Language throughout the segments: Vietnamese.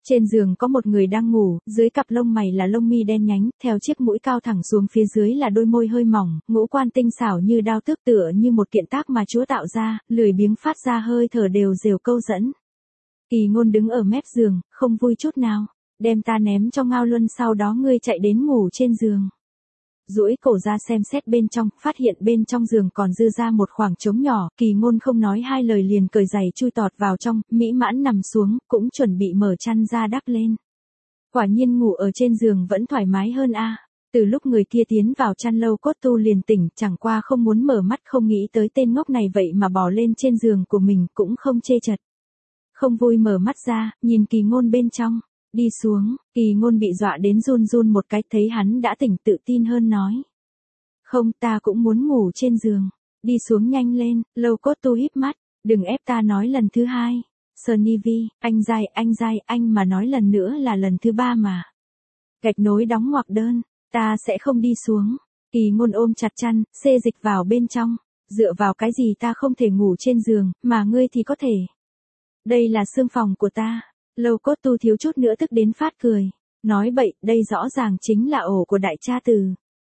Trên giường có một người đang ngủ, dưới cặp lông mày là lông mi đen nhánh, theo chiếc mũi cao thẳng xuống phía dưới là đôi môi hơi mỏng, ngũ quan tinh xảo như đao tước tựa như một kiện tác mà Chúa tạo ra, lười biếng phát ra hơi thở đều dều câu dẫn. Kỳ Ngôn đứng ở mép giường, không vui chút nào, đem ta ném cho Ngao Luân sau đó ngươi chạy đến ngủ trên giường. Duỗi cổ ra xem xét bên trong, phát hiện bên trong giường còn dư ra một khoảng trống nhỏ, Kỳ Ngôn không nói hai lời liền cởi giày chui tọt vào trong, mỹ mãn nằm xuống, cũng chuẩn bị mở chăn ra đắp lên. Quả nhiên ngủ ở trên giường vẫn thoải mái hơn a. Từ lúc người kia tiến vào chăn Lâu Cốt Tu liền tỉnh, chẳng qua không muốn mở mắt, không nghĩ tới tên ngốc này vậy mà bò lên trên giường của mình, cũng không chê chật. Không vui mở mắt ra, nhìn Kỳ Ngôn bên trong. Đi xuống, Kỳ Ngôn bị dọa đến run run một cái, thấy hắn đã tỉnh tự tin hơn nói. Không, ta cũng muốn ngủ trên giường. Đi xuống nhanh lên. Lâu Cốt Tu híp mắt, đừng ép ta nói lần thứ hai. Sunny V, anh dai, anh mà nói lần nữa là lần thứ ba mà. Gạch nối đóng ngoặc đơn, ta sẽ không đi xuống. Kỳ Ngôn ôm chặt chăn, xê dịch vào bên trong. Dựa vào cái gì ta không thể ngủ trên giường, mà ngươi thì có thể. Đây là xương phòng của ta. Lâu Cốt Tu thiếu chút nữa tức đến phát cười. Nói bậy, đây rõ ràng chính là ổ của đại cha Từ.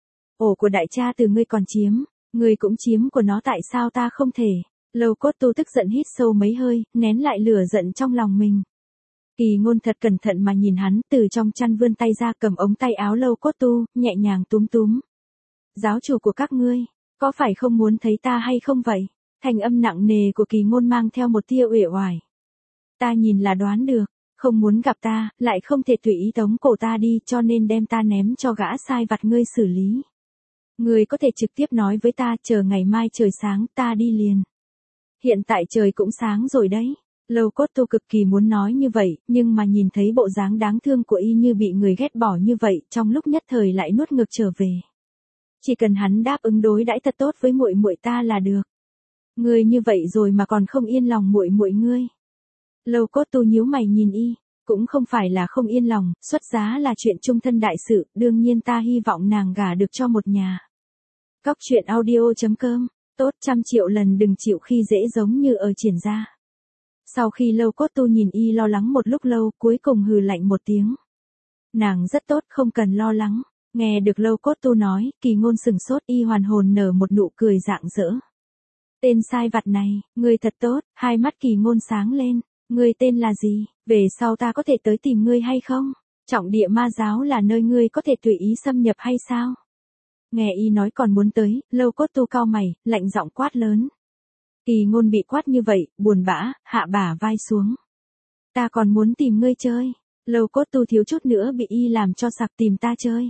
Ổ của đại cha Từ ngươi còn chiếm, ngươi cũng chiếm của nó, tại sao ta không thể? Lâu Cốt Tu tức giận hít sâu mấy hơi, nén lại lửa giận trong lòng mình. Kỳ Ngôn thật cẩn thận mà nhìn hắn, từ trong chăn vươn tay ra cầm ống tay áo Lâu Cốt Tu, nhẹ nhàng túm túm. Giáo chủ của các ngươi, có phải không muốn thấy ta hay không vậy? Thanh âm nặng nề của Kỳ Ngôn mang theo một tia uể oải. Ta nhìn là đoán được, không muốn gặp ta, lại không thể tùy ý tống cổ ta đi, cho nên đem ta ném cho gã sai vặt ngươi xử lý. Ngươi có thể trực tiếp nói với ta, chờ ngày mai trời sáng, ta đi liền. Hiện tại trời cũng sáng rồi đấy. Lâu Cốt Tu cực kỳ muốn nói như vậy, nhưng mà nhìn thấy bộ dáng đáng thương của y như bị người ghét bỏ như vậy, trong lúc nhất thời lại nuốt ngược trở về. Chỉ cần hắn đáp ứng đối đãi thật tốt với muội muội ta là được. Ngươi như vậy rồi mà còn không yên lòng muội muội ngươi. Lâu Cốt Tu nhíu mày nhìn y, cũng không phải là không yên lòng, xuất giá là chuyện chung thân đại sự, đương nhiên ta hy vọng nàng gả được cho một nhà. Cóc truyện audio.com, tốt 100 triệu lần đừng chịu khi dễ giống như ở triển gia. Sau khi Lâu Cốt Tu nhìn y lo lắng một lúc lâu, cuối cùng hừ lạnh một tiếng. Nàng rất tốt, không cần lo lắng. Nghe được Lâu Cốt Tu nói, Kỳ Ngôn sừng sốt, y hoàn hồn nở một nụ cười rạng rỡ. Tên sai vặt này, ngươi thật tốt, hai mắt Kỳ Ngôn sáng lên. Ngươi tên là gì, về sau ta có thể tới tìm ngươi hay không? Trọng địa ma giáo là nơi ngươi có thể tùy ý xâm nhập hay sao? Nghe y nói còn muốn tới, Lâu Cốt Tu cau mày, lạnh giọng quát lớn. Kỳ Ngôn bị quát như vậy, buồn bã, hạ bả vai xuống. Ta còn muốn tìm ngươi chơi. Lâu Cốt Tu thiếu chút nữa bị y làm cho sặc, tìm ta chơi.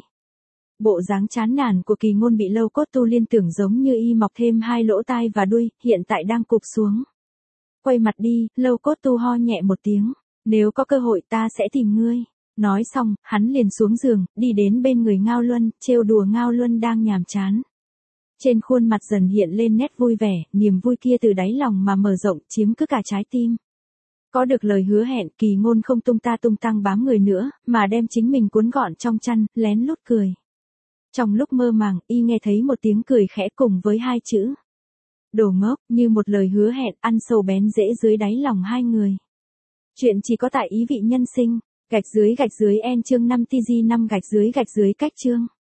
Bộ dáng chán nản của Kỳ Ngôn bị Lâu Cốt Tu liên tưởng giống như y mọc thêm hai lỗ tai và đuôi, hiện tại đang cụp xuống. Quay mặt đi, Lâu Cốt Tu ho nhẹ một tiếng. Nếu có cơ hội ta sẽ tìm ngươi. Nói xong, hắn liền xuống giường, đi đến bên người Ngao Luân, trêu đùa Ngao Luân đang nhàm chán. Trên khuôn mặt dần hiện lên nét vui vẻ, niềm vui kia từ đáy lòng mà mở rộng, chiếm cứ cả trái tim. Có được lời hứa hẹn, Kỳ Ngôn không tung ta tung tăng bám người nữa, mà đem chính mình cuốn gọn trong chăn, lén lút cười. Trong lúc mơ màng, y nghe thấy một tiếng cười khẽ cùng với hai chữ. Đồ ngốc, như một lời hứa hẹn ăn sâu bén rễ dưới đáy lòng hai người. Chuyện chỉ có tại Ý Vị Nhân Sinh, _en chương 5 tg 5 _cách chương.